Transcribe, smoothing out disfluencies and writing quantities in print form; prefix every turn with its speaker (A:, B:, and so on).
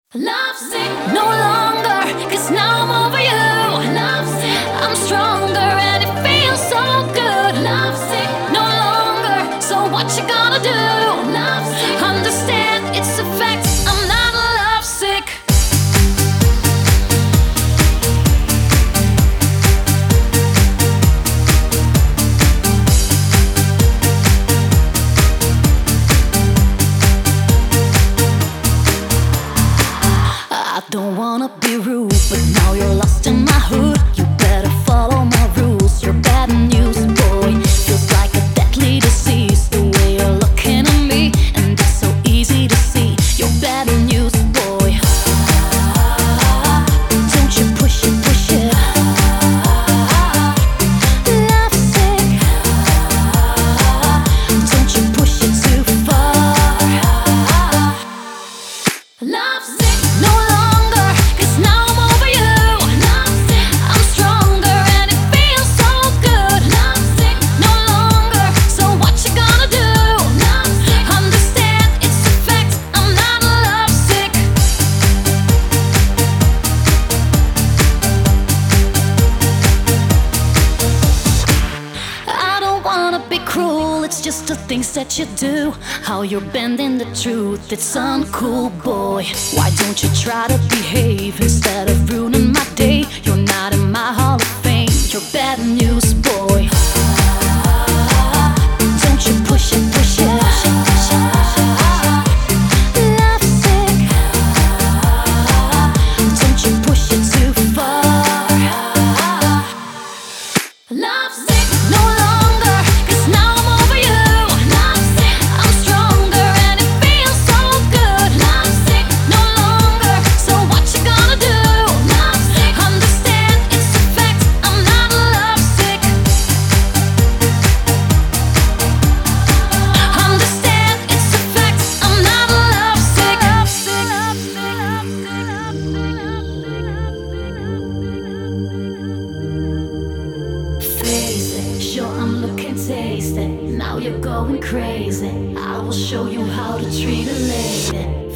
A: Lovesick, no longer, 'cause now I'm over you. Lovesick, I'm stronger and it feels so good. Lovesick, no longer, so what you gonna do? Lovesick, understand it's a fact, I'm not lovesick. I don't wanna be rude, but now you're lost in my hood. You better follow my rules. You're bad news, boy. Feels like a deadly disease, the way you're looking at me, and it's so easy to see. You're bad news, boy. Don't you push it, push it. Lovesick. Don't you push it too far. Lovesick, no longer, 'cause now I'm over you. Lovesick, I'm stronger and it feels so good. Lovesick, no longer, so what you gonna do? Lovesick, understand it's a fact, I'm not lovesick. I don't wanna be cruel, it's just the things that you do. How you're bending the truth, it's uncool, boy. Why don't you try to behave instead of ruining my day? You're not in my hall of fame, you're bad news, boy. Don't you push it, push it. Lovesick. Don't you push it too far. Lovesick, no longer, 'cause now I'm over you. Lovesick, I'm stronger and it feels so good. Lovesick, no longer, so what you gonna do? Lovesick, understand it's a fact, I'm not lovesick. Understand it's a fact, I'm not lovesick. Face it, sure I'm looking tasty. Now you're going crazy. I will show you how to treat a lady.